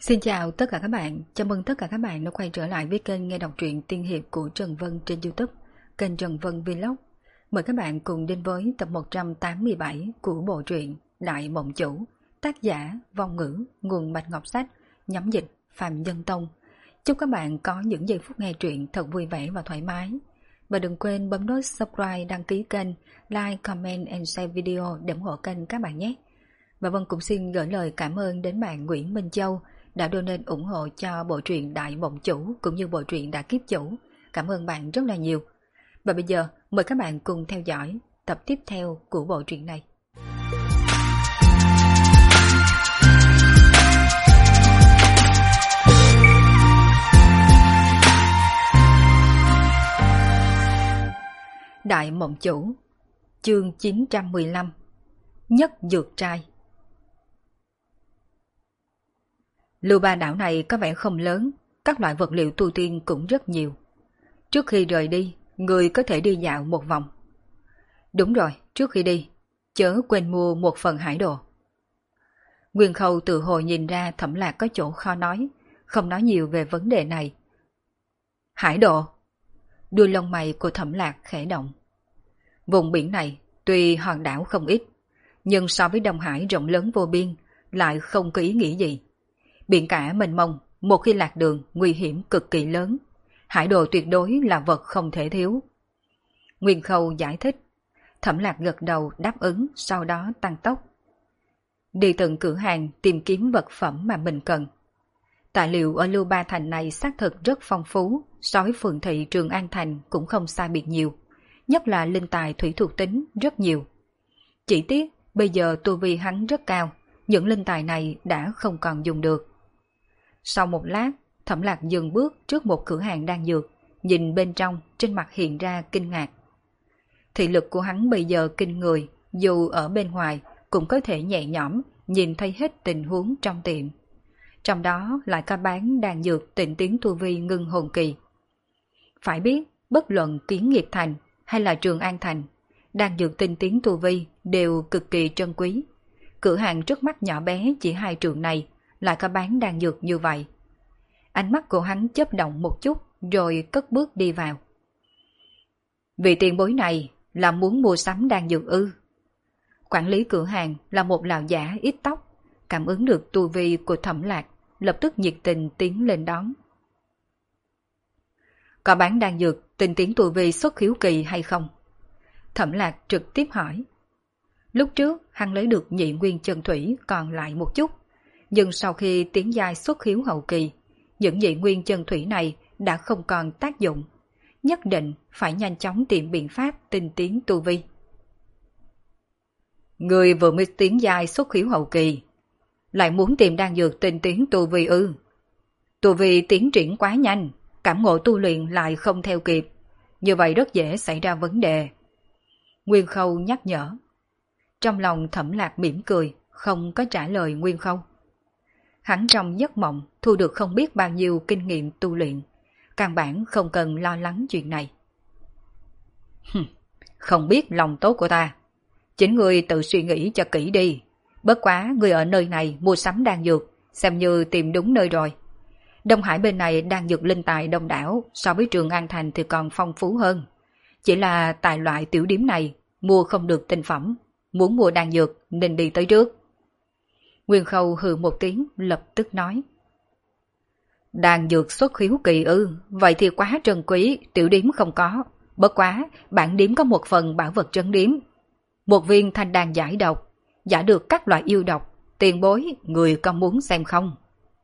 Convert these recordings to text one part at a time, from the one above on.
Xin chào tất cả các bạn, chào mừng tất cả các bạn đã quay trở lại với kênh nghe đọc truyện tiên hiệp của Trần Vân trên YouTube, kênh Trần Vân Vlog. Mời các bạn cùng đến với tập 187 của bộ truyện Đại Mộng Chủ, tác giả Vong Ngữ, nguồn Bạch Ngọc Sách, nhóm dịch Phạm Nhân Tông. Chúc các bạn có những giây phút nghe truyện thật vui vẻ và thoải mái. Và đừng quên bấm nút subscribe, đăng ký kênh, like, comment and share video để ủng hộ kênh các bạn nhé. Và Vân cũng xin gửi lời cảm ơn đến bạn Nguyễn Minh Châu đã donate ủng hộ cho bộ truyện Đại Mộng Chủ cũng như bộ truyện Đại Kiếp Chủ. Cảm ơn bạn rất là nhiều. Và bây giờ mời các bạn cùng theo dõi tập tiếp theo của bộ truyện này. Đại Mộng Chủ, chương 915, Nhất Dược Trai. Lưu Ba đảo này có vẻ không lớn, các loại vật liệu tu tiên cũng rất nhiều. Trước khi rời đi, người có thể đi dạo một vòng. Đúng rồi, trước khi đi, chớ quên mua một phần hải đồ. Nguyên Khâu tự hồi nhìn ra Thẩm Lạc có chỗ khó nói, không nói nhiều về vấn đề này. Hải đồ? Đuôi lông mày của Thẩm Lạc khẽ động. Vùng biển này tuy hòn đảo không ít, nhưng so với Đông Hải rộng lớn vô biên lại không có ý nghĩa gì. Biển cả mênh mông, một khi lạc đường nguy hiểm cực kỳ lớn. Hải đồ tuyệt đối là vật không thể thiếu. Nguyên Khâu giải thích. Thẩm Lạc gật đầu đáp ứng, sau đó tăng tốc. Đi từng cửa hàng tìm kiếm vật phẩm mà mình cần. Tài liệu ở Lưu Ba Thành này xác thực rất phong phú, so với phường thị Trường An Thành cũng không xa biệt nhiều. Nhất là linh tài thủy thuộc tính rất nhiều. Chỉ tiếc bây giờ tu vi hắn rất cao, những linh tài này đã không còn dùng được. Sau một lát, Thẩm Lạc dừng bước trước một cửa hàng đan dược, nhìn bên trong, trên mặt hiện ra kinh ngạc. Thị lực của hắn bây giờ kinh người, dù ở bên ngoài cũng có thể nhẹ nhõm nhìn thấy hết tình huống trong tiệm. Trong đó lại có bán đan dược tịnh tiến tu vi ngưng hồn kỳ. Phải biết, bất luận Kiến Nghiệp Thành hay là Trường An Thành, đan dược tinh tiến tu vi đều cực kỳ trân quý. Cửa hàng trước mắt nhỏ bé chỉ 2 trượng này lại có bán đan dược như vậy. Ánh mắt của hắn chớp động một chút rồi cất bước đi vào. Vị tiền bối này là muốn mua sắm đan dược ư? Quản lý cửa hàng là một lão giả ít tóc, cảm ứng được tu vi của Thẩm Lạc, lập tức nhiệt tình tiến lên đón. Có bán đan dược tinh tiến tu vi xuất khiếu kỳ hay không? Thẩm Lạc trực tiếp hỏi. Lúc trước hắn lấy được nhị nguyên chân thủy còn lại một chút, nhưng sau khi tiến giai xuất khiếu hậu kỳ, những nhị nguyên chân thủy này đã không còn tác dụng. Nhất định phải nhanh chóng tìm biện pháp tinh tiến tu vi. Người vừa mới tiến giai xuất khiếu hậu kỳ, lại muốn tìm đan dược tinh tiến tu vi ư? Tu vi tiến triển quá nhanh, cảm ngộ tu luyện lại không theo kịp, như vậy rất dễ xảy ra vấn đề. Nguyên Khâu nhắc nhở. Trong lòng Thẩm Lạc mỉm cười, không có trả lời Nguyên Khâu. Hắn trong giấc mộng thu được không biết bao nhiêu kinh nghiệm tu luyện, căn bản không cần lo lắng chuyện này. Không biết lòng tốt của ta, chính ngươi tự suy nghĩ cho kỹ đi. Bất quá ngươi ở nơi này mua sắm đan dược, xem như tìm đúng nơi rồi. Đông Hải bên này đan dược linh tài đông đảo, so với Trường An Thành thì còn phong phú hơn. Chỉ là tài loại tiểu điếm này mua không được tinh phẩm, muốn mua đan dược nên đi tới trước. Nguyên Khâu hừ một tiếng lập tức nói. Đan dược xuất khiếu kỳ ư? Vậy thì quá trân quý, tiểu điếm không có. Bất quá, bản điếm có một phần bảo vật trấn điếm. Một viên thanh đan giải độc, giải được các loại yêu độc. Tiền bối, người có muốn xem không?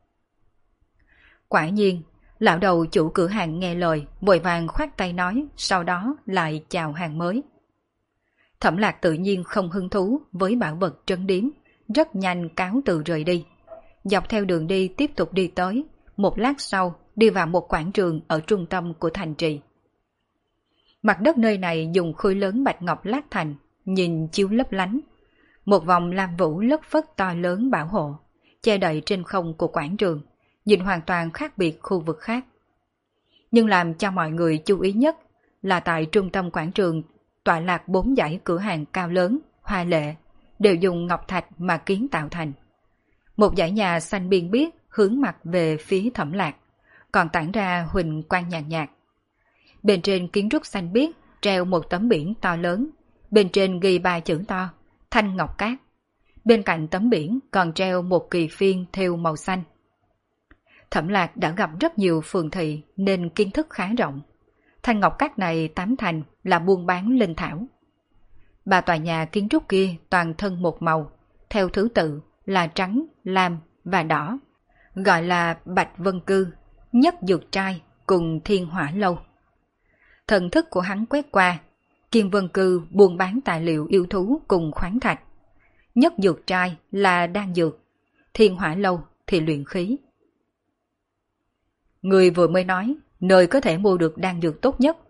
Quả nhiên, lão đầu chủ cửa hàng nghe lời, vội vàng khoát tay nói, sau đó lại chào hàng mới. Thẩm Lạc tự nhiên không hứng thú với bảo vật trấn điếm, rất nhanh cáo từ rời đi. Dọc theo đường đi tiếp tục đi tới, một lát sau đi vào một quảng trường ở trung tâm của thành trì. Mặt đất nơi này dùng khối lớn bạch ngọc lát thành, nhìn chiếu lấp lánh. Một vòng lam vũ lất phất to lớn bảo hộ, che đậy trên không của quảng trường, nhìn hoàn toàn khác biệt khu vực khác. Nhưng làm cho mọi người chú ý nhất là tại trung tâm quảng trường tọa lạc 4 dãy cửa hàng cao lớn, hoa lệ, đều dùng ngọc thạch mà kiến tạo thành. Một dãy nhà xanh biên biếc hướng mặt về phía Thẩm Lạc, còn tản ra huỳnh quang nhàn nhạt. Bên trên kiến trúc xanh biếc treo một tấm biển to lớn, bên trên ghi 3 chữ to, Thanh Ngọc Cát. Bên cạnh tấm biển còn treo một kỳ phiên thêu màu xanh. Thẩm Lạc đã gặp rất nhiều phường thị nên kiến thức khá rộng. Thanh Ngọc Cát này tám thành là buôn bán linh thảo. 3 tòa nhà kiến trúc kia toàn thân một màu, theo thứ tự là trắng, lam và đỏ, gọi là Bạch Vân Cư, Nhất Dược Trai cùng Thiên Hỏa Lâu. Thần thức của hắn quét qua, Kim Vân Cư buôn bán tài liệu yêu thú cùng khoáng thạch. Nhất Dược Trai là đan dược, Thiên Hỏa Lâu thì luyện khí. Người vừa mới nói, nơi có thể mua được đan dược tốt nhất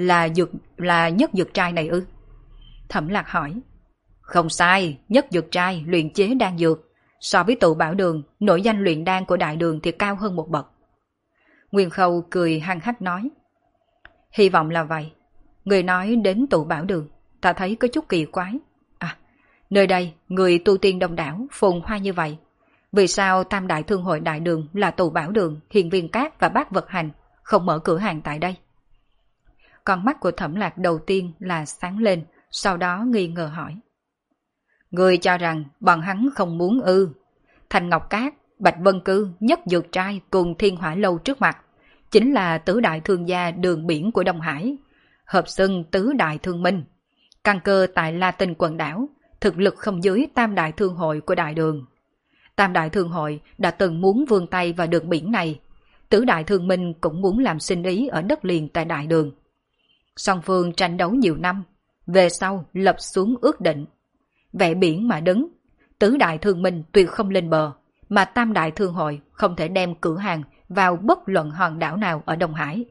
là Nhất Dược Trai này ư? Thẩm Lạc hỏi. Không sai, Nhất Dược Trai luyện chế đan dược, so với Tụ Bảo Đường, nội danh luyện đan của Đại Đường thì cao hơn một bậc. Nguyên Khâu cười hăng hắc nói. Hy vọng là vậy. Người nói đến Tụ Bảo Đường, ta thấy có chút kỳ quái. À, nơi đây người tu tiên đông đảo, phồn hoa như vậy. Vì sao Tam Đại Thương hội Đại Đường là Tụ Bảo Đường, Hiền Viên Cát và Bát Vật Hành không mở cửa hàng tại đây? Con mắt của Thẩm Lạc đầu tiên là sáng lên, sau đó nghi ngờ hỏi. Người cho rằng bọn hắn không muốn ư? Thanh Ngọc Cát, Bạch Vân Cư, Nhất Dược Trai cùng Thiên Hỏa Lâu trước mặt chính là tứ đại thương gia đường biển của Đông Hải, hợp xưng tứ đại thương minh. Căn cơ tại La Tinh quần đảo, thực lực không dưới Tam Đại Thương hội của Đại Đường. Tam Đại Thương hội đã từng muốn vươn tay vào đường biển này, tứ đại thương minh cũng muốn làm sinh ý ở đất liền tại Đại Đường. Song phương tranh đấu nhiều năm, về sau lập xuống ước định. Vẽ biển mà đứng, tứ đại thương minh tuyệt không lên bờ, mà Tam Đại Thương hội không thể đem cửa hàng vào bất luận hòn đảo nào ở Đông Hải.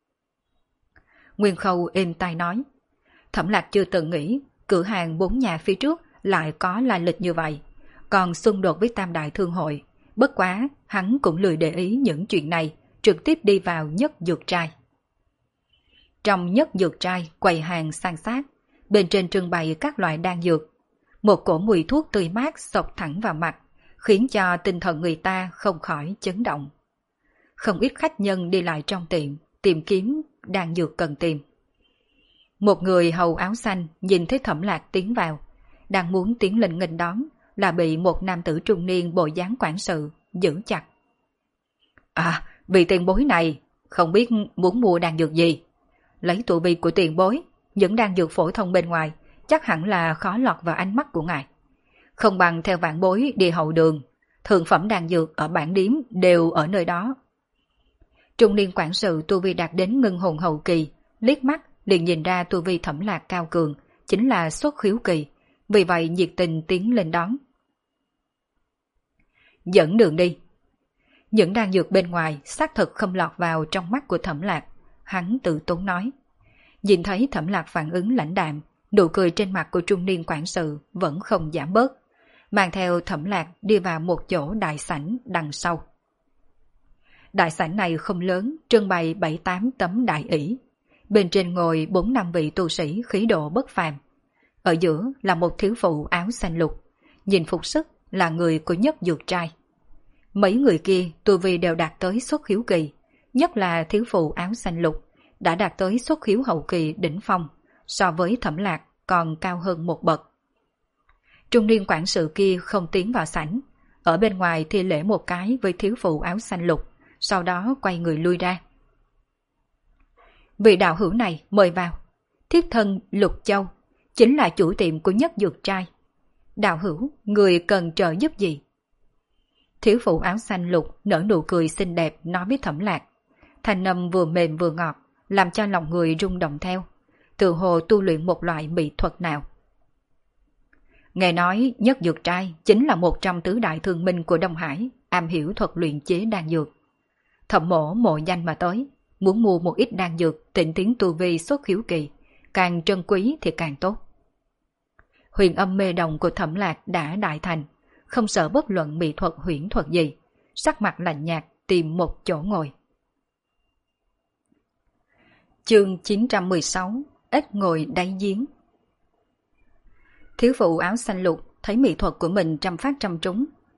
Nguyên Khâu êm tai nói. Thẩm Lạc chưa từng nghĩ cửa hàng 4 nhà phía trước lại có lai lịch như vậy, còn xung đột với Tam Đại Thương hội. Bất quá hắn cũng lười để ý những chuyện này, trực tiếp đi vào Nhất Dược Trai. Trong Nhất Dược Trai quầy hàng san sát, bên trên trưng bày các loại đan dược. Một cổ mùi thuốc tươi mát xộc thẳng vào mặt, khiến cho tinh thần người ta không khỏi chấn động. Không ít khách nhân đi lại trong tiệm, tìm kiếm đan dược cần tìm. Một người hầu áo xanh nhìn thấy Thẩm Lạc tiến vào, đang muốn tiến lên nghênh đón, là bị một nam tử trung niên bộ dáng quản sự giữ chặt. À, vị tiền bối này, không biết muốn mua đan dược gì? Lấy tụ bi của tiền bối, những đan dược phổ thông bên ngoài chắc hẳn là khó lọt vào ánh mắt của ngài. Không bằng theo vạn bối đi hậu đường, thượng phẩm đan dược ở bản điếm đều ở nơi đó. Trung niên quản sự tu vi đạt đến ngưng hồn hậu kỳ, liếc mắt liền nhìn ra tu vi Thẩm Lạc cao cường, chính là xuất khiếu kỳ, vì vậy nhiệt tình tiến lên đón. Dẫn đường đi. Những đan dược bên ngoài xác thực không lọt vào trong mắt của Thẩm Lạc, hắn tự tốn nói. Nhìn thấy Thẩm Lạc phản ứng lãnh đạm, nụ cười trên mặt của trung niên quản sự vẫn không giảm bớt, mang theo Thẩm Lạc đi vào một chỗ đại sảnh đằng sau. Đại sảnh này không lớn, trưng bày 7-8 tấm đại ỷ. Bên trên ngồi 4-5 vị tu sĩ khí độ bất phàm. Ở giữa là một thiếu phụ áo xanh lục, nhìn phục sức là người của Nhất Dược Trai. Mấy người kia tu vi đều đạt tới xuất khiếu kỳ, nhất là thiếu phụ áo xanh lục đã đạt tới xuất khiếu hậu kỳ đỉnh phong, so với Thẩm Lạc còn cao hơn một bậc. Trung niên quản sự kia không tiến vào sảnh, ở bên ngoài thi lễ một cái với thiếu phụ áo xanh lục, sau đó quay người lui ra. Vị đạo hữu này mời vào. Thiếp thân Lục Châu, chính là chủ tiệm của Nhất Dược Trai. Đạo hữu, người cần trợ giúp gì? Thiếu phụ áo xanh lục nở nụ cười xinh đẹp nói với Thẩm Lạc. Thanh âm vừa mềm vừa ngọt, làm cho lòng người rung động theo, tự hồ tu luyện một loại mỹ thuật nào. Nghe nói Nhất Dược Trai chính là một trong tứ đại thương minh của Đông Hải, am hiểu thuật luyện chế đan dược. Thẩm mổ mộ danh mà tới, muốn mua một ít đan dược tịnh tiến tu vi xuất khiếu kỳ, càng trân quý thì càng tốt. Huyền âm mê đồng của Thẩm Lạc đã đại thành, không sợ bất luận mỹ thuật huyễn thuật gì, sắc mặt lạnh nhạt tìm một chỗ ngồi. Chương 916, ếch ngồi đáy giếng. Thiếu phụ áo xanh lục thấy mỹ thuật của mình trăm phát trăm trúng,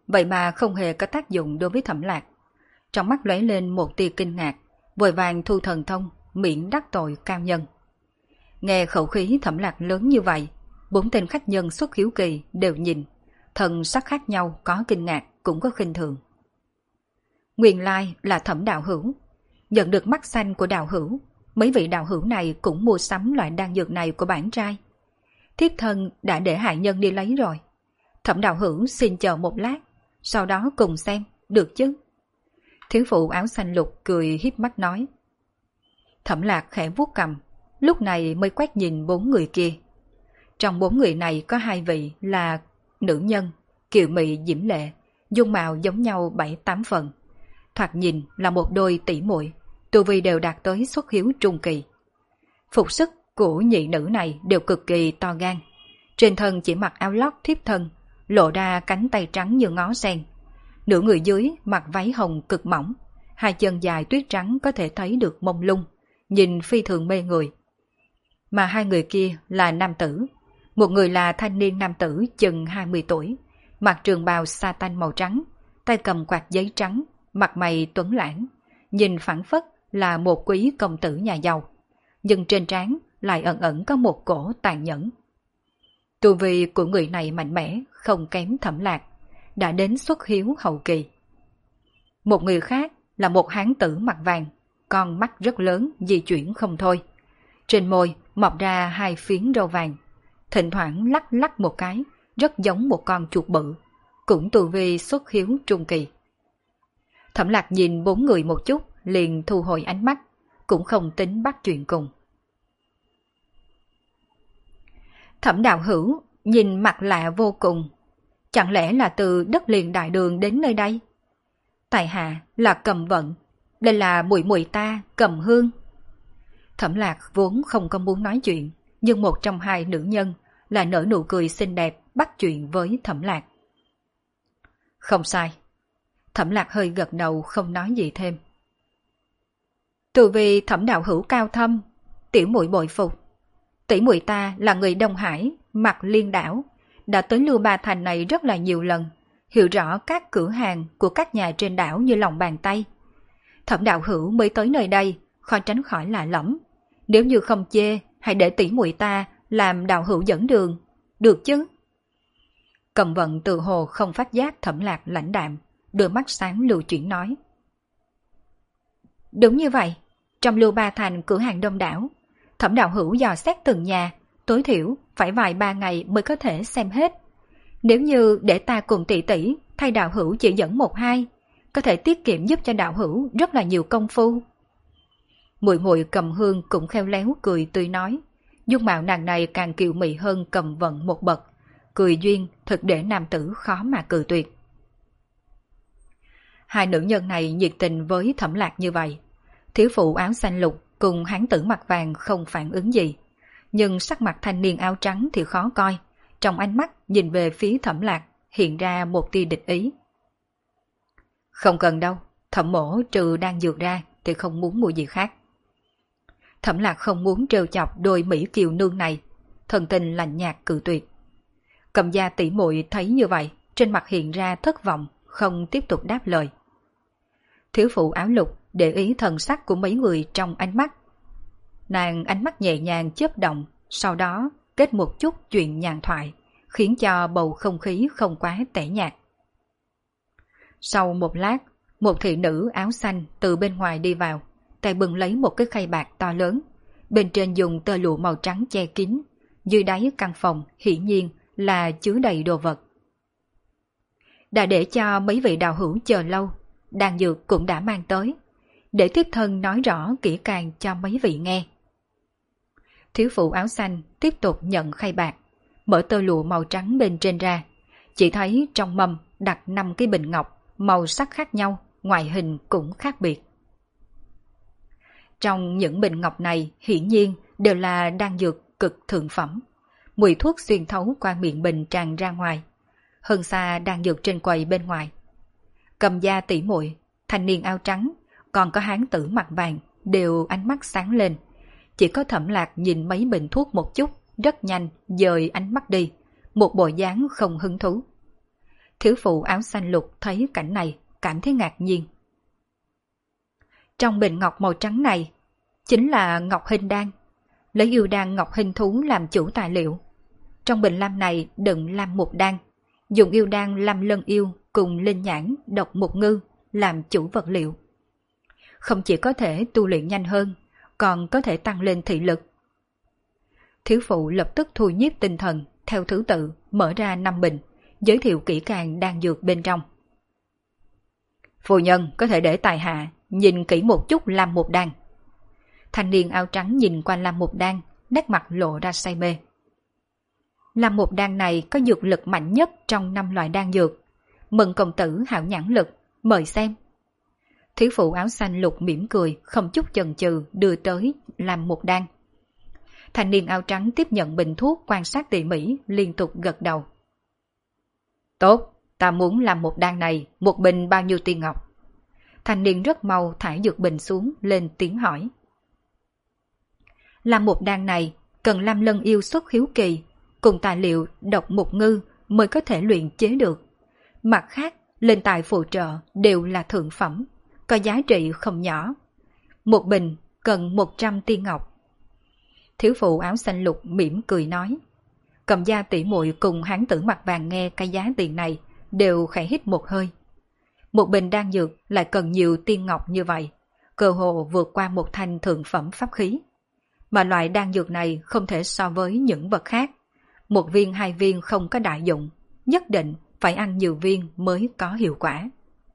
vậy mà không hề có tác dụng đối với Thẩm Lạc. Trong mắt lóe lên một tia kinh ngạc, vội vàng thu thần thông, miễn đắc tội cao nhân. Nghe khẩu khí Thẩm Lạc lớn như vậy, 4 tên khách nhân xuất hiếu kỳ đều nhìn, thần sắc khác nhau, có kinh ngạc cũng có khinh thường. Nguyên lai là Thẩm đạo hữu. Nhận được mắt xanh của đạo hữu, mấy vị đạo hữu này cũng mua sắm loại đan dược này của bản trai. Thiếp thân đã để hạ nhân đi lấy rồi. Thẩm đạo hữu xin chờ một lát, sau đó cùng xem, được chứ? Thiếu phụ áo xanh lục cười híp mắt nói. Thẩm Lạc khẽ vuốt cằm, lúc này mới quét nhìn 4 người kia. Trong 4 người này có 2 vị là nữ nhân, kiều mị diễm lệ, dung mạo giống nhau 7-8 phần. Thoạt nhìn là một đôi tỷ muội, tu vi đều đạt tới xuất hiếu trung kỳ. Phục sức của nhị nữ này đều cực kỳ to gan. Trên thân chỉ mặc áo lót thiếp thân, lộ ra cánh tay trắng như ngó sen. Nửa người dưới mặc váy hồng cực mỏng, 2 chân dài tuyết trắng có thể thấy được mông lung, nhìn phi thường mê người. Mà 2 người kia là nam tử. Một người là thanh niên nam tử chừng 20 tuổi, mặc trường bào sa tanh màu trắng, tay cầm quạt giấy trắng, mặt mày tuấn lãng, nhìn phảng phất là một quý công tử nhà giàu, nhưng trên trán lại ẩn ẩn có một cổ tàn nhẫn. Tu vi của người này mạnh mẽ, không kém Thẩm Lạc, đã đến xuất hiếu hậu kỳ. Một người khác là một hán tử mặt vàng, con mắt rất lớn, di chuyển không thôi. Trên môi mọc ra 2 phiến râu vàng, thỉnh thoảng lắc lắc một cái, rất giống một con chuột bự, cũng tu vi xuất hiếu trung kỳ. Thẩm Lạc nhìn 4 người một chút, liền thu hồi ánh mắt, cũng không tính bắt chuyện cùng. Thẩm đạo hữu, nhìn mặt lạ vô cùng. Chẳng lẽ là từ đất liền đại đường đến nơi đây? Tại hạ là Cầm Vận, đây là muội muội ta, Cầm Hương. Thẩm Lạc vốn không có muốn nói chuyện, nhưng một trong 2 nữ nhân là nở nụ cười xinh đẹp bắt chuyện với Thẩm Lạc. Không sai. Thẩm Lạc hơi gật đầu không nói gì thêm. Từ vì Thẩm đạo hữu cao thâm, tiểu muội bội phục. Tỷ muội ta là người Đông Hải, mặt Liên đảo, đã tới Lưu Ba Thành này rất là nhiều lần, hiểu rõ các cửa hàng của các nhà trên đảo như lòng bàn tay. Thẩm đạo hữu mới tới nơi đây, khó tránh khỏi lạ lẫm. Nếu như không chê, hãy để tỷ muội ta làm đạo hữu dẫn đường, được chứ? Cầm Vận từ hồ không phát giác Thẩm Lạc lãnh đạm, đôi mắt sáng lưu chuyển nói. Đúng như vậy, trong Lưu Ba Thành cửa hàng đông đảo, Thẩm đạo hữu dò xét từng nhà, tối thiểu phải vài 3 ngày mới có thể xem hết. Nếu như để ta cùng tỷ tỷ thay đạo hữu chỉ dẫn 1-2, có thể tiết kiệm giúp cho đạo hữu rất là nhiều công phu. Muội muội Cầm Hương cũng khéo léo cười tươi nói, dung mạo nàng này càng kiều mị hơn Cầm Vận một bậc, cười duyên thực để nam tử khó mà cự tuyệt. 2 nữ nhân này nhiệt tình với Thẩm Lạc như vậy, thiếu phụ áo xanh lục cùng hán tử mặt vàng không phản ứng gì, nhưng sắc mặt thanh niên áo trắng thì khó coi, trong ánh mắt nhìn về phía Thẩm Lạc hiện ra một tia địch ý. Không cần đâu, Thẩm mỗ trừ đang dược ra thì không muốn mua gì khác. Thẩm Lạc không muốn trêu chọc đôi mỹ kiều nương này, thần tình lạnh nhạt cự tuyệt. Cầm gia tỷ muội thấy như vậy, trên mặt hiện ra thất vọng, không tiếp tục đáp lời. Thiếu phụ áo lục để ý thần sắc của mấy người trong ánh mắt. Nàng ánh mắt nhẹ nhàng chớp động, sau đó kết một chút chuyện nhàn thoại, khiến cho bầu không khí không quá tẻ nhạt. Sau một lát, một thị nữ áo xanh từ bên ngoài đi vào, tay bưng lấy một cái khay bạc to lớn, bên trên dùng tơ lụa màu trắng che kín, dưới đáy căn phòng hiển nhiên là chứa đầy đồ vật. Đã để cho mấy vị đạo hữu chờ lâu, đan dược cũng đã mang tới, để tiếp thân nói rõ kỹ càng cho mấy vị nghe. Thiếu phụ áo xanh tiếp tục nhận khay bạc, mở tơ lụa màu trắng bên trên ra, chỉ thấy trong mâm đặt 5 cái bình ngọc, màu sắc khác nhau, ngoại hình cũng khác biệt. Trong những bình ngọc này hiển nhiên đều là đan dược cực thượng phẩm, mùi thuốc xuyên thấu qua miệng bình tràn ra ngoài, hơn xa đan dược trên quầy bên ngoài. Cầm gia tỷ muội, thanh niên áo trắng, còn có hán tử mặt vàng đều ánh mắt sáng lên. Chỉ có Thẩm Lạc nhìn mấy bình thuốc một chút, rất nhanh dời ánh mắt đi, một bộ dáng không hứng thú. Thiếu phụ áo xanh lục thấy cảnh này, cảm thấy ngạc nhiên. Trong bình ngọc màu trắng này, chính là ngọc hình đan, lấy yêu đan ngọc hình thú làm chủ tài liệu. Trong bình lam này đựng lam mục đan, dùng yêu đan lam lân yêu cùng linh nhãn độc mục ngư làm chủ vật liệu. Không chỉ có thể tu luyện nhanh hơn, còn có thể tăng lên thị lực. Thiếu phụ lập tức thu nhiếp tinh thần, theo thứ tự mở ra 5 bình, giới thiệu kỹ càng đan dược bên trong. Phu nhân có thể để tài hạ, nhìn kỹ một chút lam mục đan. Thanh niên áo trắng nhìn qua lam mục đan, nét mặt lộ ra say mê. Lam mục đan này có dược lực mạnh nhất trong 5 loại đan dược. Mừng công tử hảo nhãn lực, mời xem. Thiếu phụ áo xanh lục mỉm cười, không chút chần chừ đưa tới lam mục đan. Thanh niên áo trắng tiếp nhận bình thuốc quan sát tỉ mỉ, liên tục gật đầu. Tốt, ta muốn làm một đan này, một bình bao nhiêu tiền ngọc? Thanh niên rất mau thả dược bình xuống, lên tiếng hỏi. Làm một đan này, cần lam lân yêu xuất khiếu kỳ, cùng tài liệu độc mục ngư mới có thể luyện chế được. Mặt khác, lên tài phụ trợ đều là thượng phẩm, có giá trị không nhỏ. Một bình cần 100 tiên ngọc. Thiếu phụ áo xanh lục mỉm cười nói. Cầm gia tỷ muội cùng hán tử mặt vàng nghe cái giá tiền này đều khẽ hít một hơi. Một bình đan dược lại cần nhiều tiên ngọc như vậy, cơ hồ vượt qua một thanh thượng phẩm pháp khí. Mà loại đan dược này không thể so với những vật khác. Một viên 2 viên không có đại dụng, nhất định phải ăn nhiều viên mới có hiệu quả.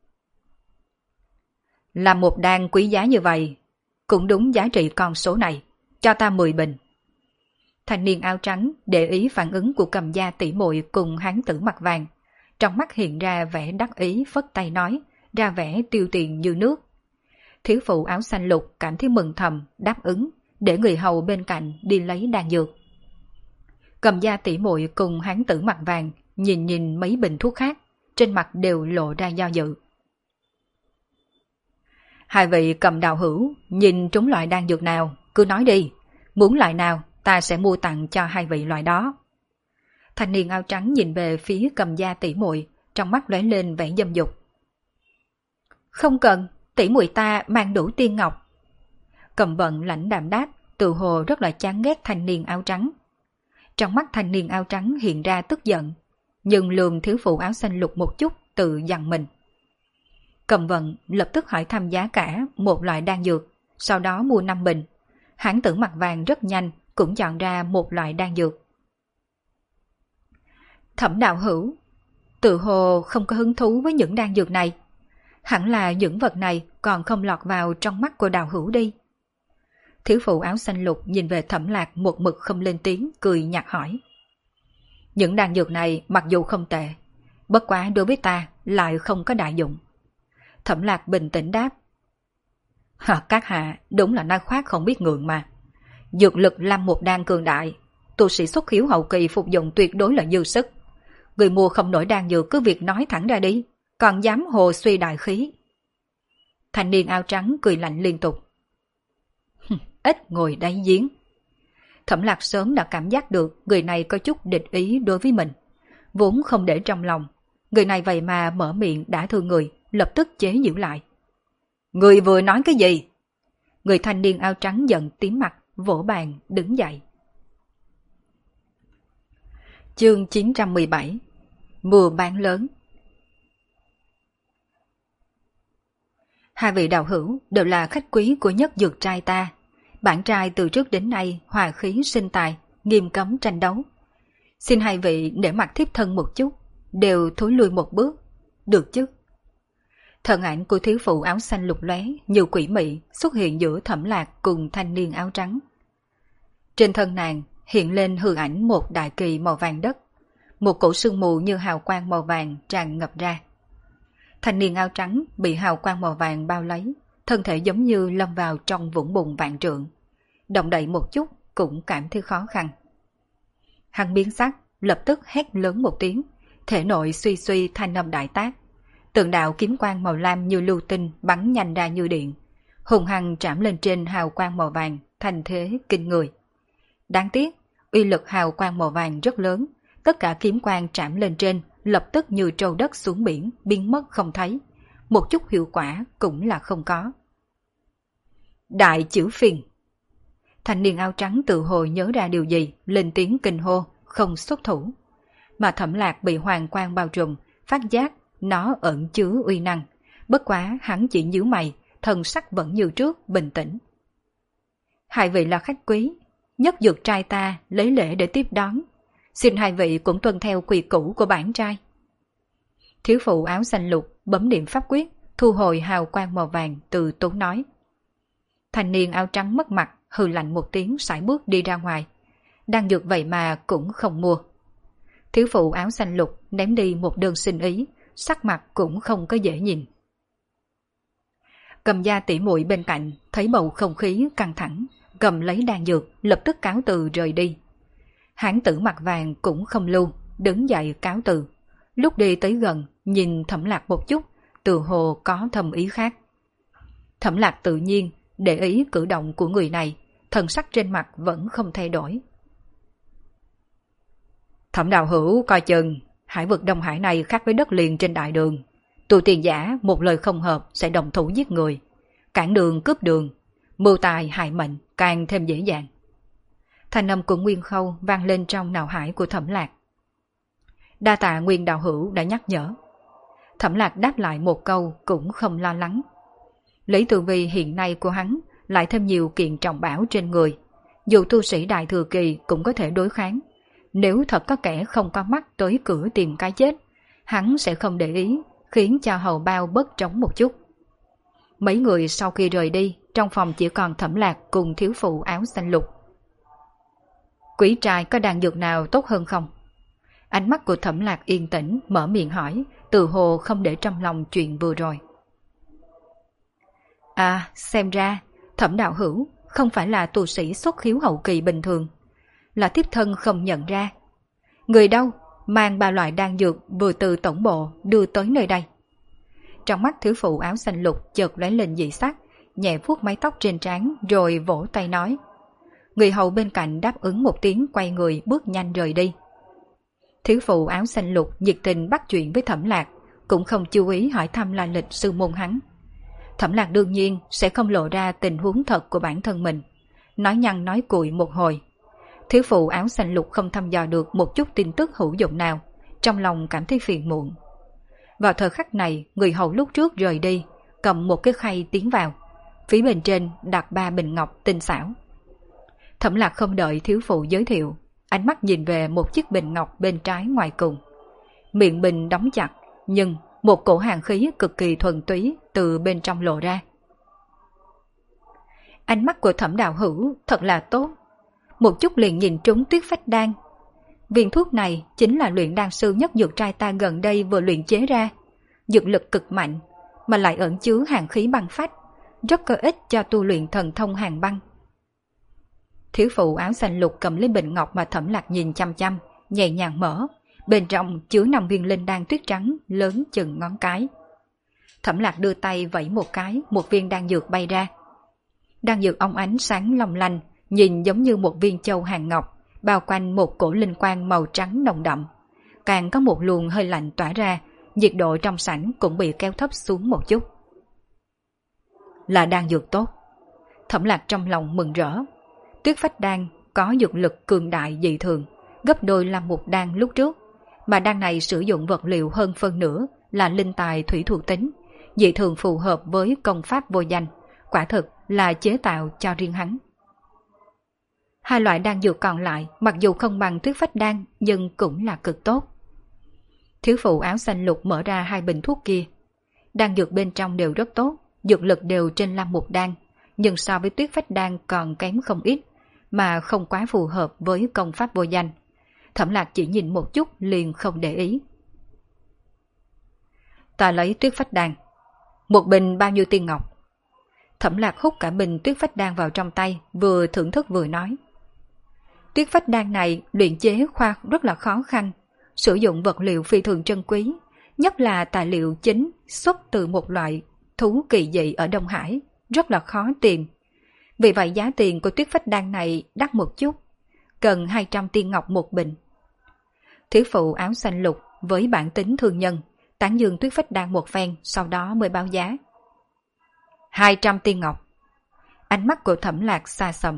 Làm một đan quý giá như vậy, cũng đúng giá trị con số này, cho ta 10 bình. Thanh niên áo trắng để ý phản ứng của Cầm gia tỷ muội cùng hán tử mặt vàng, trong mắt hiện ra vẻ đắc ý, phất tay nói, ra vẻ tiêu tiền như nước. Thiếu phụ áo xanh lục cảm thấy mừng thầm, đáp ứng, để người hầu bên cạnh đi lấy đan dược. Cầm gia tỷ muội cùng hán tử mặt vàng nhìn nhìn mấy bình thuốc khác, trên mặt đều lộ ra do dự. Hai vị Cầm đạo hữu, nhìn trúng loại đan dược nào, cứ nói đi, muốn loại nào ta sẽ mua tặng cho hai vị loại đó. Thanh niên áo trắng nhìn về phía Cầm gia tỷ muội, trong mắt lóe lên vẻ dâm dục. Không cần, tỷ muội ta mang đủ tiên ngọc. Cầm Vận lãnh đạm đáp, tự hồ rất là chán ghét thanh niên áo trắng. Trong mắt thanh niên áo trắng hiện ra tức giận, nhưng lườm thiếu phụ áo xanh lục một chút, tự dằn mình. Cầm Vận lập tức hỏi thăm giá cả một loại đan dược, sau đó mua 5 bình. Hán tử mặt vàng rất nhanh cũng chọn ra một loại đan dược. Thẩm đạo hữu, tự hồ không có hứng thú với những đan dược này. Hẳn là những vật này còn không lọt vào trong mắt của đạo hữu đi. Thiếu phụ áo xanh lục nhìn về Thẩm Lạc một mực không lên tiếng, cười nhạt hỏi. Những đan dược này mặc dù không tệ, bất quá đối với ta lại không có đại dụng. Thẩm Lạc bình tĩnh đáp. Các hạ đúng là nói khoác không biết ngượng mà. Dược lực làm một đan cường đại, tu sĩ xuất khiếu hậu kỳ phục dụng tuyệt đối là dư sức. Người mua không nổi đan dược cứ việc nói thẳng ra đi, còn dám hồ suy đại khí. Thanh niên áo trắng cười lạnh liên tục. Ít ngồi đáy giếng. Thẩm Lạc sớm đã cảm giác được người này có chút địch ý đối với mình, vốn không để trong lòng. Người này vậy mà mở miệng đã thương người, lập tức chế giễu lại. Người vừa nói cái gì? Người thanh niên áo trắng giận tím mặt, vỗ bàn đứng dậy. Chương 917. Mùa bán lớn. Hai vị đạo hữu đều là khách quý của nhất dược trai ta. Bản trai từ trước đến nay hòa khí sinh tài, nghiêm cấm tranh đấu. Xin hai vị để mặt thiếp thân một chút, đều thối lui một bước, được chứ? Thân ảnh của thiếu phụ áo xanh lục lóe như quỷ mị xuất hiện giữa Thẩm Lạc cùng thanh niên áo trắng. Trên thân nàng hiện lên hư ảnh một đại kỳ màu vàng đất, một cổ sương mù như hào quang màu vàng tràn ngập ra. Thanh niên áo trắng bị hào quang màu vàng bao lấy, thân thể giống như lâm vào trong vũng bùn vạn trượng, động đậy một chút cũng cảm thấy khó khăn. Hắn biến sắc, lập tức hét lớn một tiếng, thể nội suy suy thanh âm đại tác. Tượng đạo kiếm quang màu lam như lưu tinh bắn nhanh ra như điện, hùng hăng trảm lên trên hào quang màu vàng, thành thế kinh người. Đáng tiếc, uy lực hào quang màu vàng rất lớn, tất cả kiếm quang trảm lên trên lập tức như trâu đất xuống biển, biến mất không thấy. Một chút hiệu quả cũng là không có. Đại chữ phiền. Thanh niên áo trắng tự hồ nhớ ra điều gì, lên tiếng kinh hô, không xuất thủ. Mà Thẩm Lạc bị hoàng quang bao trùm, phát giác nó ẩn chứa uy năng. Bất quá hắn chỉ nhíu mày, thần sắc vẫn như trước, bình tĩnh. Hai vị là khách quý, nhất dược trai ta lấy lễ để tiếp đón. Xin hai vị cũng tuân theo quy củ của bản trai. Thiếu phụ áo xanh lục bấm niệm pháp quyết, thu hồi hào quang màu vàng, từ tốn nói. Thanh niên áo trắng mất mặt, hừ lạnh một tiếng, sải bước đi ra ngoài. Đang dược vậy mà cũng không mua. Thiếu phụ áo xanh lục ném đi một đơn xin ý, sắc mặt cũng không có dễ nhìn. Cầm gia tỷ muội bên cạnh thấy bầu không khí căng thẳng, cầm lấy đan dược, lập tức cáo từ rời đi. Hán tử mặt vàng cũng không lưu, đứng dậy cáo từ. Lúc đi tới gần, nhìn Thẩm Lạc một chút, tự hồ có thâm ý khác. Thẩm Lạc tự nhiên để ý cử động của người này, thần sắc trên mặt vẫn không thay đổi. Thẩm đạo hữu coi chừng, hải vực Đông Hải này khác với đất liền trên đại đường. Tù tiền giả một lời không hợp sẽ đồng thủ giết người, cản đường cướp đường, mưu tài hại mệnh càng thêm dễ dàng. Thanh âm của Nguyên Khâu vang lên trong não hải của Thẩm Lạc. Đa tạ Nguyên đạo hữu đã nhắc nhở. Thẩm Lạc đáp lại một câu cũng không lo lắng. Lý Tử Vi hiện nay của hắn lại thêm nhiều kiện trọng bảo trên người, dù tu sĩ đại thừa kỳ cũng có thể đối kháng. Nếu thật có kẻ không có mắt tới cửa tìm cái chết, hắn sẽ không để ý, khiến cho hầu bao bớt trống một chút. Mấy người sau khi rời đi, trong phòng chỉ còn Thẩm Lạc cùng thiếu phụ áo xanh lục. Quý trai có đan dược nào tốt hơn không? Ánh mắt của Thẩm Lạc yên tĩnh, mở miệng hỏi, tự hồ không để trong lòng chuyện vừa rồi. À, xem ra, Thẩm đạo hữu không phải là tu sĩ xuất khiếu hậu kỳ bình thường, là thiếp thân không nhận ra. Người đâu mang 3 loại đan dược vừa từ tổng bộ đưa tới nơi đây? Trong mắt thiếu phụ áo xanh lục chợt lóe lên dị sắc, nhẹ vuốt mái tóc trên trán rồi vỗ tay nói. Người hầu bên cạnh đáp ứng một tiếng, quay người bước nhanh rời đi. Thiếu phụ áo xanh lục nhiệt tình bắt chuyện với Thẩm Lạc, cũng không chú ý hỏi thăm lai lịch sư môn hắn. Thẩm Lạc đương nhiên sẽ không lộ ra tình huống thật của bản thân mình, nói nhăn nói cuội một hồi. Thiếu phụ áo xanh lục không thăm dò được một chút tin tức hữu dụng nào, trong lòng cảm thấy phiền muộn. Vào thời khắc này, người hầu lúc trước rời đi, cầm một cái khay tiến vào, phía bên trên đặt 3 bình ngọc tinh xảo. Thẩm Lạc không đợi thiếu phụ giới thiệu, ánh mắt nhìn về một chiếc bình ngọc bên trái ngoài cùng. Miệng bình đóng chặt, nhưng một cổ hàn khí cực kỳ thuần túy từ bên trong lộ ra. Ánh mắt của Thẩm đạo hữu thật là tốt, một chút liền nhìn trúng Tuyết Phách Đan. Viên thuốc này chính là luyện đan sư nhất dược trai ta gần đây vừa luyện chế ra, dược lực cực mạnh, mà lại ẩn chứa hàn khí băng phách, rất có ích cho tu luyện thần thông hàn băng. Thiếu phụ áo xanh lục cầm lấy bình ngọc mà Thẩm Lạc nhìn chăm chăm, nhẹ nhàng mở, bên trong chứa 5 viên linh đan tuyết trắng lớn chừng ngón cái. Thẩm Lạc đưa tay vẫy một cái, một viên đan dược bay ra. Đan dược óng ánh sáng long lanh, nhìn giống như một viên châu hàn ngọc, bao quanh một cổ linh quang màu trắng nồng đậm. Càng có một luồng hơi lạnh tỏa ra, nhiệt độ trong sảnh cũng bị kéo thấp xuống một chút. Là đan dược tốt. Thẩm Lạc trong lòng mừng rỡ. Tuyết Phách Đan có dược lực cường đại dị thường, gấp đôi Lam Mục Đan lúc trước, mà đan này sử dụng vật liệu hơn phân nửa là linh tài thủy thuộc tính, dị thường phù hợp với công pháp vô danh, quả thực là chế tạo cho riêng hắn. 2 loại đan dược còn lại mặc dù không bằng Tuyết Phách Đan nhưng cũng là cực tốt. Thiếu phụ áo xanh lục mở ra 2 bình thuốc kia. Đan dược bên trong đều rất tốt, dược lực đều trên Lam Mục Đan, nhưng so với Tuyết Phách Đan còn kém không ít, mà không quá phù hợp với công pháp vô danh. Thẩm Lạc chỉ nhìn một chút liền không để ý. Ta lấy Tuyết Phách Đan. Một bình bao nhiêu tiên ngọc? Thẩm Lạc hút cả bình Tuyết Phách Đan vào trong tay, vừa thưởng thức vừa nói. Tuyết Phách Đan này luyện chế khoa rất là khó khăn, sử dụng vật liệu phi thường trân quý, nhất là tài liệu chính xuất từ một loại thú kỳ dị ở Đông Hải, rất là khó tìm. Vì vậy giá tiền của Tuyết Phách Đan này đắt một chút, cần 200 tiên ngọc một bình. Thiếu phụ áo xanh lục với bản tính thương nhân, tán dương Tuyết Phách Đan một phen, sau đó mới báo giá. 200 tiên ngọc. Ánh mắt của Thẩm Lạc xa xăm.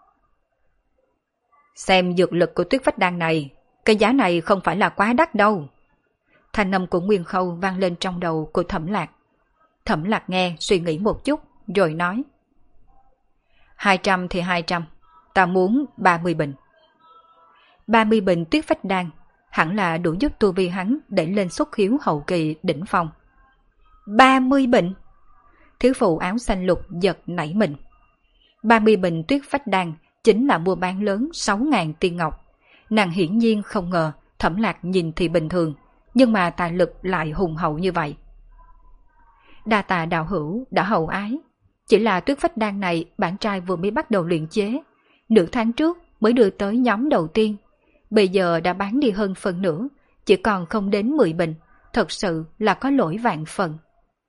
Xem dược lực của Tuyết Phách Đan này, cái giá này không phải là quá đắt đâu. Thanh âm của Nguyên Khâu vang lên trong đầu của Thẩm Lạc. Thẩm Lạc nghe, suy nghĩ một chút, rồi nói. 200 thì 200, ta muốn 30 bình. 30 bình Tuyết Phách Đan, hẳn là đủ giúp tu vi hắn đẩy lên xuất khiếu hậu kỳ đỉnh phong. 30 bình? Thiếu phụ áo xanh lục giật nảy mình. 30 bình Tuyết Phách Đan chính là mua bán lớn 6.000 tiên ngọc. Nàng hiển nhiên không ngờ Thẩm Lạc nhìn thì bình thường, nhưng mà tài lực lại hùng hậu như vậy. Đa tạ đạo hữu đã hậu ái. Chỉ là Tuyết Phách Đan này bạn trai vừa mới bắt đầu luyện chế, nửa tháng trước mới đưa tới nhóm đầu tiên. Bây giờ đã bán đi hơn phần nữa, chỉ còn không đến 10 bình, thật sự là có lỗi vạn phần.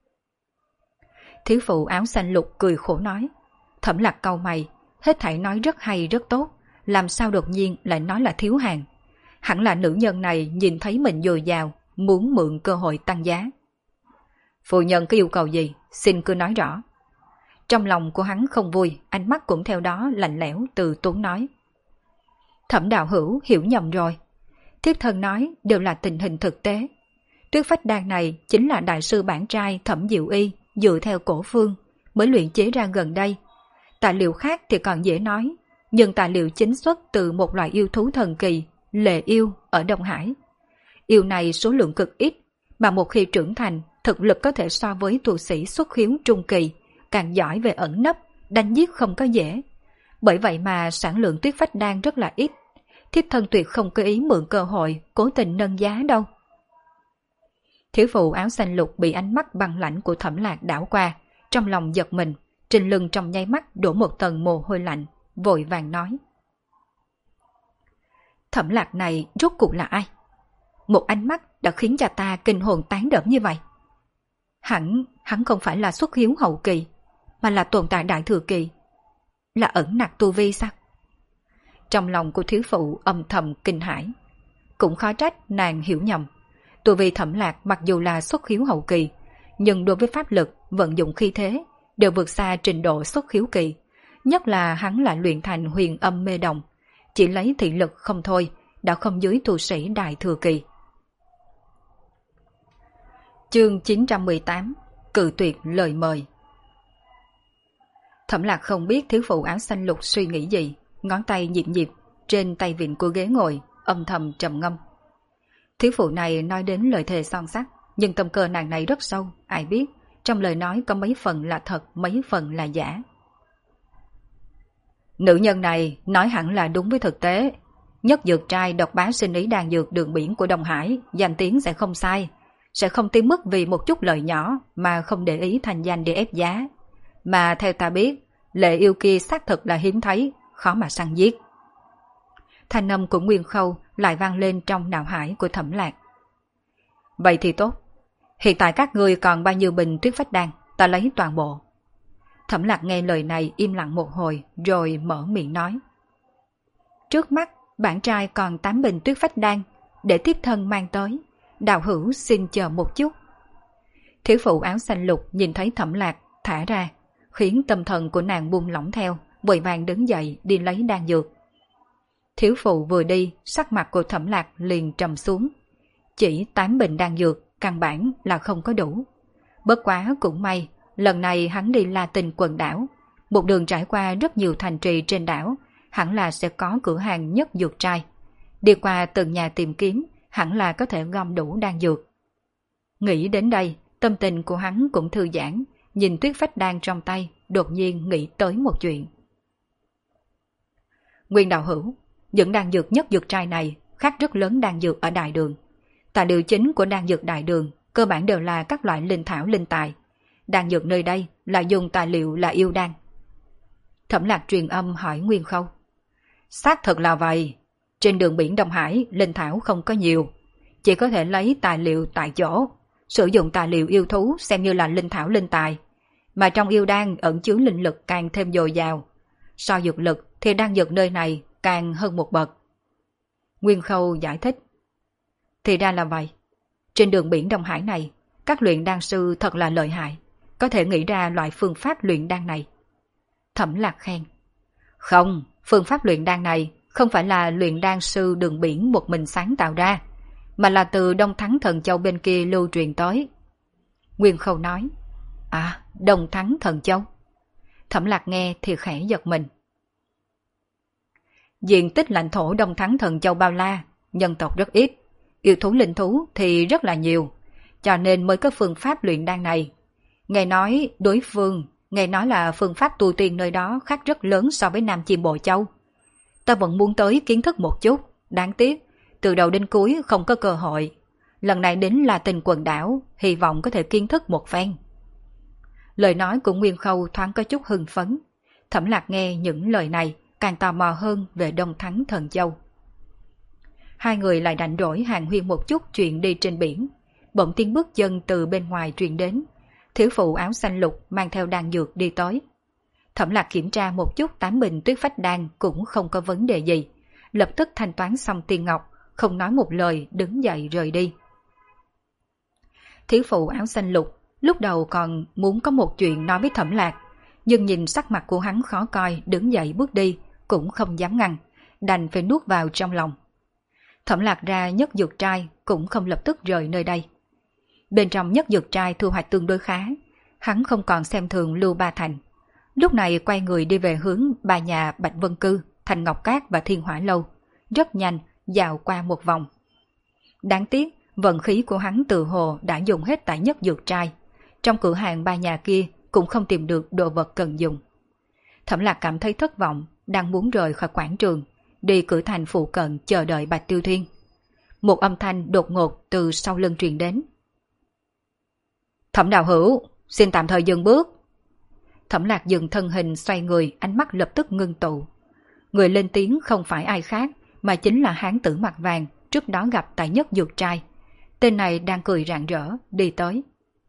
Thiếu phụ áo xanh lục cười khổ nói. Thẩm Lạc cau mày, hết thảy nói rất hay rất tốt, làm sao đột nhiên lại nói là thiếu hàng. Hẳn là nữ nhân này nhìn thấy mình dồi dào, muốn mượn cơ hội tăng giá. Phu nhân có yêu cầu gì, xin cứ nói rõ. Trong lòng của hắn không vui, ánh mắt cũng theo đó lạnh lẽo từ tốn nói. Thẩm đạo hữu hiểu nhầm rồi. Thiếp thân nói đều là tình hình thực tế. Tuyết Phách Đan này chính là đại sư bản trai Thẩm Diệu Y dựa theo cổ phương mới luyện chế ra gần đây. Tài liệu khác thì còn dễ nói, nhưng tài liệu chính xuất từ một loại yêu thú thần kỳ, lệ yêu ở Đông Hải. Yêu này số lượng cực ít, mà một khi trưởng thành, thực lực có thể so với tu sĩ xuất khiếu trung kỳ, càng giỏi về ẩn nấp, đánh giết không có dễ. Bởi vậy mà sản lượng Tuyết Phách Đan rất là ít. Thiếp thân tuyệt không có ý mượn cơ hội cố tình nâng giá đâu. Thiếu phụ áo xanh lục bị ánh mắt băng lãnh của Thẩm Lạc đảo qua, trong lòng giật mình, trên lưng trong nháy mắt đổ một tầng mồ hôi lạnh, vội vàng nói. Thẩm Lạc này rốt cuộc là ai? Một ánh mắt đã khiến cho ta kinh hồn tán đẫm như vậy. Hắn không phải là xuất hiếu hậu kỳ, mà là tồn tại đại thừa kỳ. Là ẩn nặc tu vi sao? Trong lòng của thiếu phụ âm thầm kinh hãi. Cũng khó trách nàng hiểu nhầm. Tu vi Thẩm Lạc mặc dù là xuất hiếu hậu kỳ, nhưng đối với pháp lực, vận dụng khí thế đều vượt xa trình độ xuất hiếu kỳ. Nhất là hắn lại luyện thành huyền âm mê đồng, chỉ lấy thị lực không thôi, đã không dưới tu sĩ đại thừa kỳ. Chương 918 Cự tuyệt lời mời. Thẩm Lạc không biết thiếu phụ áo xanh lục suy nghĩ gì, ngón tay nhịp nhịp trên tay vịn của ghế ngồi, âm thầm trầm ngâm. Thiếu phụ này nói đến lời thề son sắt, nhưng tâm cơ nàng này rất sâu, ai biết trong lời nói có mấy phần là thật, mấy phần là giả. Nữ nhân này nói hẳn là đúng với thực tế. Nhất dược trai độc bá sinh ý đan dược đường biển của Đông Hải, danh tiếng sẽ không sai, sẽ không tiêu mất vì một chút lời nhỏ mà không để ý thành danh để ép giá. Mà theo ta biết, lệ yêu kia xác thực là hiếm thấy, khó mà săn giết. Thanh âm của Nguyên Khâu lại vang lên trong não hải của Thẩm Lạc. Vậy thì tốt, hiện tại các ngươi còn bao nhiêu bình Tuyết Phách Đan, ta lấy toàn bộ. Thẩm Lạc nghe lời này im lặng một hồi rồi mở miệng nói. Trước mắt bản trai còn 8 bình Tuyết Phách Đan, để tiếp thân mang tới, đạo hữu xin chờ một chút. Thiếu phụ áo xanh lục nhìn thấy Thẩm Lạc thả ra, khiến tâm thần của nàng buông lỏng theo, vội vàng đứng dậy đi lấy đan dược. Thiếu phụ vừa đi, sắc mặt của Thẩm Lạc liền trầm xuống. Chỉ 8 bình đan dược, căn bản là không có đủ. Bất quá cũng may, lần này hắn đi La Tinh quần đảo, một đường trải qua rất nhiều thành trì trên đảo, hẳn là sẽ có cửa hàng nhất dược trai. Đi qua từng nhà tìm kiếm, hẳn là có thể gom đủ đan dược. Nghĩ đến đây, tâm tình của hắn cũng thư giãn, nhìn Tuyết Phách Đan trong tay, đột nhiên nghĩ tới một chuyện. Nguyên đạo hữu, những đan dược nhất dược trai này khác rất lớn đan dược ở đại đường. Tài liệu chính của đan dược đại đường cơ bản đều là các loại linh thảo linh tài. Đan dược nơi đây là dùng tài liệu là yêu đan. Thẩm Lạc truyền âm hỏi Nguyên Khâu. Xác thật là vậy. Trên đường biển Đông Hải, linh thảo không có nhiều, chỉ có thể lấy tài liệu tại chỗ. Sử dụng tài liệu yêu thú xem như là linh thảo linh tài, mà trong yêu đan ẩn chứa linh lực càng thêm dồi dào. So dược lực thì đan dược nơi này càng hơn một bậc. Nguyên Khâu giải thích. Thì ra là vậy, Trên đường biển Đông Hải này, các luyện đan sư thật là lợi hại, có thể nghĩ ra loại phương pháp luyện đan này. Thẩm Lạc khen. Không, phương pháp luyện đan này không phải là luyện đan sư đường biển một mình sáng tạo ra, mà là từ Đông Thắng Thần Châu bên kia lưu truyền tới. Nguyên Khâu nói. À, Đông Thắng Thần Châu. Thẩm Lạc nghe thì khẽ giật mình. Diện tích lãnh thổ Đông Thắng Thần Châu bao la, nhân tộc rất ít, yêu thú linh thú thì rất là nhiều, cho nên mới có phương pháp luyện đan này. Nghe nói là phương pháp tu tiên nơi đó khác rất lớn so với Nam Chiêm Bộ Châu. Ta vẫn muốn tới kiến thức một chút, đáng tiếc, từ đầu đến cuối không có cơ hội. Lần này đến là Tình Quần Đảo, hy vọng có thể kiến thức một phen. Lời nói của Nguyên Khâu thoáng có chút hưng phấn. Thẩm Lạc nghe những lời này càng tò mò hơn về Đông Thắng Thần Châu. Hai người lại rảnh rỗi hàn huyên một chút chuyện đi trên biển. Bỗng tiếng bước chân từ bên ngoài truyền đến. Thiếu phụ áo xanh lục mang theo đan dược đi tới. Thẩm Lạc kiểm tra một chút 8 bình tuyết phách đan cũng không có vấn đề gì. Lập tức thanh toán xong tiền ngọc, không nói một lời đứng dậy rời đi. Thiếu phụ áo xanh lục lúc đầu còn muốn có một chuyện nói với Thẩm Lạc, nhưng nhìn sắc mặt của hắn khó coi đứng dậy bước đi, cũng không dám ngăn, đành phải nuốt vào trong lòng. Thẩm Lạc ra nhất dược trai cũng không lập tức rời nơi đây. Bên trong nhất dược trai thu hoạch tương đối khá, hắn không còn xem thường Lưu Ba Thành. Lúc này quay người đi về hướng ba nhà Bạch Vân Cư, Thành Ngọc Cát và Thiên Hỏa Lâu, rất nhanh dạo qua một vòng. Đáng tiếc, vận khí của hắn tự hồ đã dùng hết tại nhất dược trai. Trong cửa hàng ba nhà kia cũng không tìm được đồ vật cần dùng. Thẩm Lạc cảm thấy thất vọng, đang muốn rời khỏi quảng trường, đi cửa thành phụ cận chờ đợi Bạch Tiêu Thiên. Một âm thanh đột ngột từ sau lưng truyền đến. Thẩm đạo hữu, xin tạm thời dừng bước. Thẩm Lạc dừng thân hình xoay người, ánh mắt lập tức ngưng tụ. Người lên tiếng không phải ai khác, mà chính là hán tử mặt vàng trước đó gặp tại nhất dược trai. Tên này đang cười rạng rỡ, đi tới.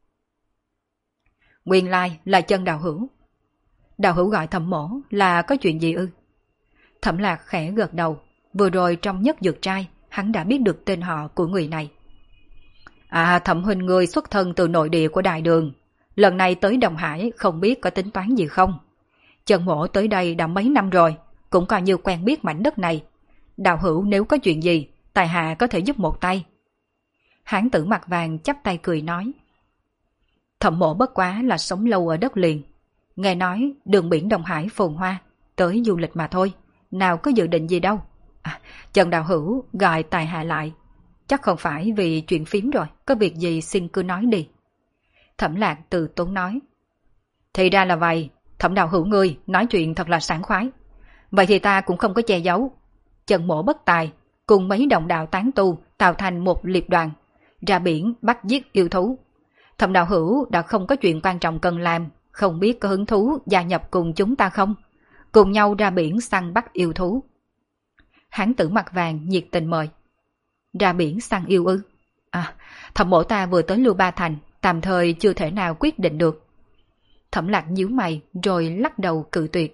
Nguyên lai là Chân đạo hữu. Đạo hữu gọi Thẩm mỗ là có chuyện gì ư? Thẩm Lạc khẽ gật đầu, vừa rồi trong nhất dược trai, hắn đã biết được tên họ của người này. À, Thẩm huynh ngươi xuất thân từ nội địa của Đại Đường, lần này tới Đông Hải không biết có tính toán gì không? Chân mỗ tới đây đã mấy năm rồi, cũng coi như quen biết mảnh đất này. Đạo hữu nếu có chuyện gì, tài hạ có thể giúp một tay. Hán tử mặt vàng chắp tay cười nói. Thẩm mỗ bất quá là sống lâu ở đất liền. Nghe nói đường biển Đông Hải phồn hoa, tới du lịch mà thôi, nào có dự định gì đâu. À, Trần đạo hữu gọi tài hạ lại. Chắc không phải vì chuyện phím rồi, có việc gì xin cứ nói đi. Thẩm Lạc từ tốn nói. Thì ra là vậy, Thẩm đạo hữu ngươi nói chuyện thật là sảng khoái. Vậy thì ta cũng không có che giấu. Trần mỗ bất tài, cùng mấy đồng đạo tán tu tạo thành một liệp đoàn, ra biển bắt giết yêu thú. Thẩm đạo hữu đã không có chuyện quan trọng cần làm, không biết có hứng thú gia nhập cùng chúng ta không? Cùng nhau ra biển săn bắt yêu thú. Hán tử mặt vàng nhiệt tình mời. Ra biển săn yêu ư? À, Thẩm mỗ ta vừa tới Lưu Ba Thành, tạm thời chưa thể nào quyết định được. Thẩm Lạc nhíu mày rồi lắc đầu cự tuyệt.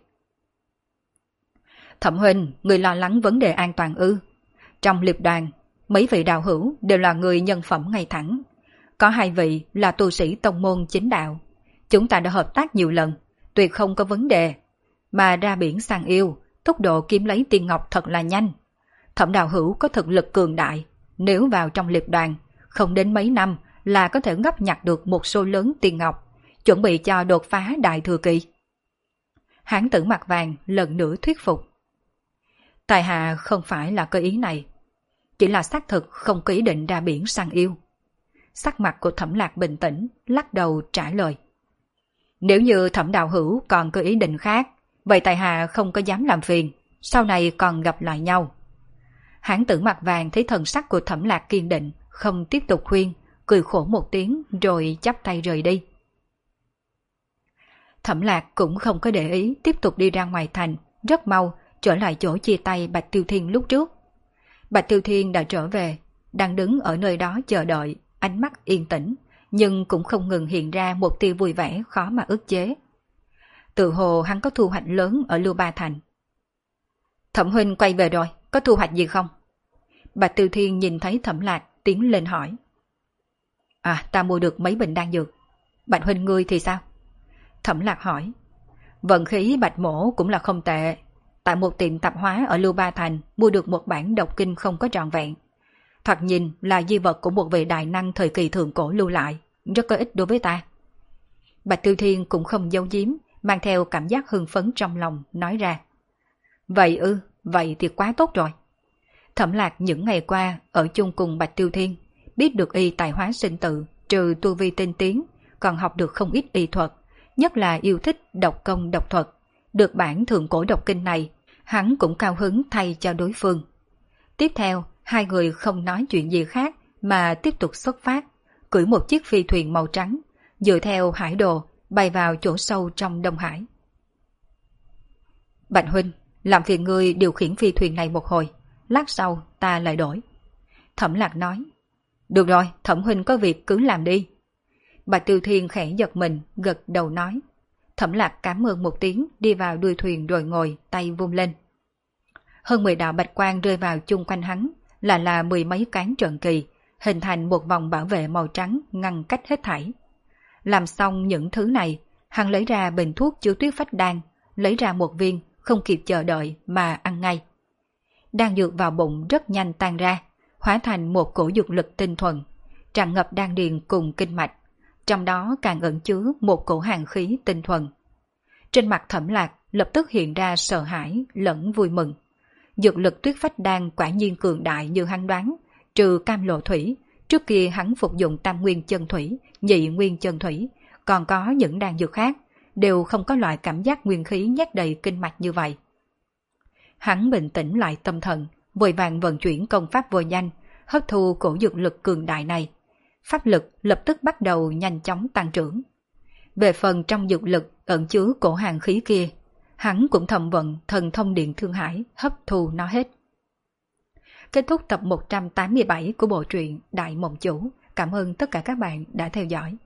Thẩm huynh, người lo lắng vấn đề an toàn ư? Trong liệp đoàn, mấy vị đạo hữu đều là người nhân phẩm ngay thẳng. Có 2 vị là tu sĩ tông môn chính đạo. Chúng ta đã hợp tác nhiều lần, tuyệt không có vấn đề. Mà ra biển săn yêu, tốc độ kiếm lấy tiên ngọc thật là nhanh. Thẩm đạo hữu có thực lực cường đại, nếu vào trong liệp đoàn, không đến mấy năm là có thể gấp nhặt được một số lớn tiên ngọc, chuẩn bị cho đột phá đại thừa kỳ. Hán tử mặt vàng lần nữa thuyết phục. Tài hạ không phải là có ý này, chỉ là xác thực không có ý định ra biển săn yêu. Sắc mặt của Thẩm Lạc bình tĩnh, lắc đầu trả lời. Nếu như Thẩm đạo hữu còn có ý định khác, vậy tài hạ không có dám làm phiền, sau này còn gặp lại nhau. Hán tử mặt vàng thấy thần sắc của Thẩm Lạc kiên định, không tiếp tục khuyên, cười khổ một tiếng rồi chắp tay rời đi. Thẩm Lạc cũng không có để ý, tiếp tục đi ra ngoài thành, rất mau trở lại chỗ chia tay Bạch Tiêu Thiên lúc trước. Bạch Tiêu Thiên đã trở về, đang đứng ở nơi đó chờ đợi, ánh mắt yên tĩnh, nhưng cũng không ngừng hiện ra một tia vui vẻ khó mà ức chế. Tự hồ hắn có thu hoạch lớn ở Lưu Ba Thành. Thẩm huynh quay về rồi, có thu hoạch gì không? Bạch Tiêu Thiên nhìn thấy Thẩm Lạc tiến lên hỏi. À, ta mua được mấy bình đan dược. Bạch huynh ngươi thì sao? Thẩm Lạc hỏi. Vận khí Bạch mổ cũng là không tệ. Tại một tiệm tạp hóa ở Lưu Ba Thành mua được một bản độc kinh không có trọn vẹn. Thoạt nhìn là di vật của một vị đại năng thời kỳ thượng cổ lưu lại, rất có ích đối với ta. Bạch Tiêu Thiên cũng không giấu giếm, mang theo cảm giác hưng phấn trong lòng, nói ra. Vậy ư, vậy thì quá tốt rồi. Thẩm Lạc những ngày qua ở chung cùng Bạch Tiêu Thiên, biết được y tài hóa sinh tự, trừ tu vi tinh tiến, còn học được không ít y thuật, nhất là yêu thích độc công độc thuật. Được bản thượng cổ độc kinh này, hắn cũng cao hứng thay cho đối phương. Tiếp theo, hai người không nói chuyện gì khác mà tiếp tục xuất phát, cưỡi một chiếc phi thuyền màu trắng, dựa theo hải đồ bay vào chỗ sâu trong Đông Hải. Bạch huynh, làm phiền ngươi điều khiển phi thuyền này một hồi, lát sau ta lại đổi. Thẩm Lạc nói. Được rồi, Thẩm huynh có việc cứ làm đi. Bạch Tiêu Thiên khẽ giật mình, gật đầu nói. Thẩm Lạc cảm ơn một tiếng, đi vào đuôi thuyền rồi ngồi, tay vung lên. Hơn 10 đạo bạch quang rơi vào chung quanh hắn, là mười mấy cán trận kỳ, hình thành một vòng bảo vệ màu trắng ngăn cách hết thảy. Làm xong những thứ này, hắn lấy ra bình thuốc chứa tuyết phách đan, lấy ra một viên, không kịp chờ đợi mà ăn ngay. Đan dược vào bụng rất nhanh tan ra, hóa thành một cổ dược lực tinh thuần, tràn ngập đan điền cùng kinh mạch, trong đó càng ẩn chứa một cổ hàn khí tinh thuần. Trên mặt Thẩm Lạc lập tức hiện ra sợ hãi lẫn vui mừng. Dược lực tuyết phách đan quả nhiên cường đại như hắn đoán, trừ cam lộ thủy, trước kia hắn phục dụng tam nguyên chân thủy, nhị nguyên chân thủy, còn có những đan dược khác, đều không có loại cảm giác nguyên khí nhét đầy kinh mạch như vậy. Hắn bình tĩnh lại tâm thần, vội vàng vận chuyển công pháp vô danh, hấp thu cổ dược lực cường đại này. Pháp lực lập tức bắt đầu nhanh chóng tăng trưởng. Về phần trong dược lực ẩn chứa cổ hàn khí kia, hắn cũng thầm vận thần thông điện thương hải hấp thu nó hết. Kết thúc tập 187 của bộ truyện Đại Mộng Chủ. Cảm ơn tất cả các bạn đã theo dõi.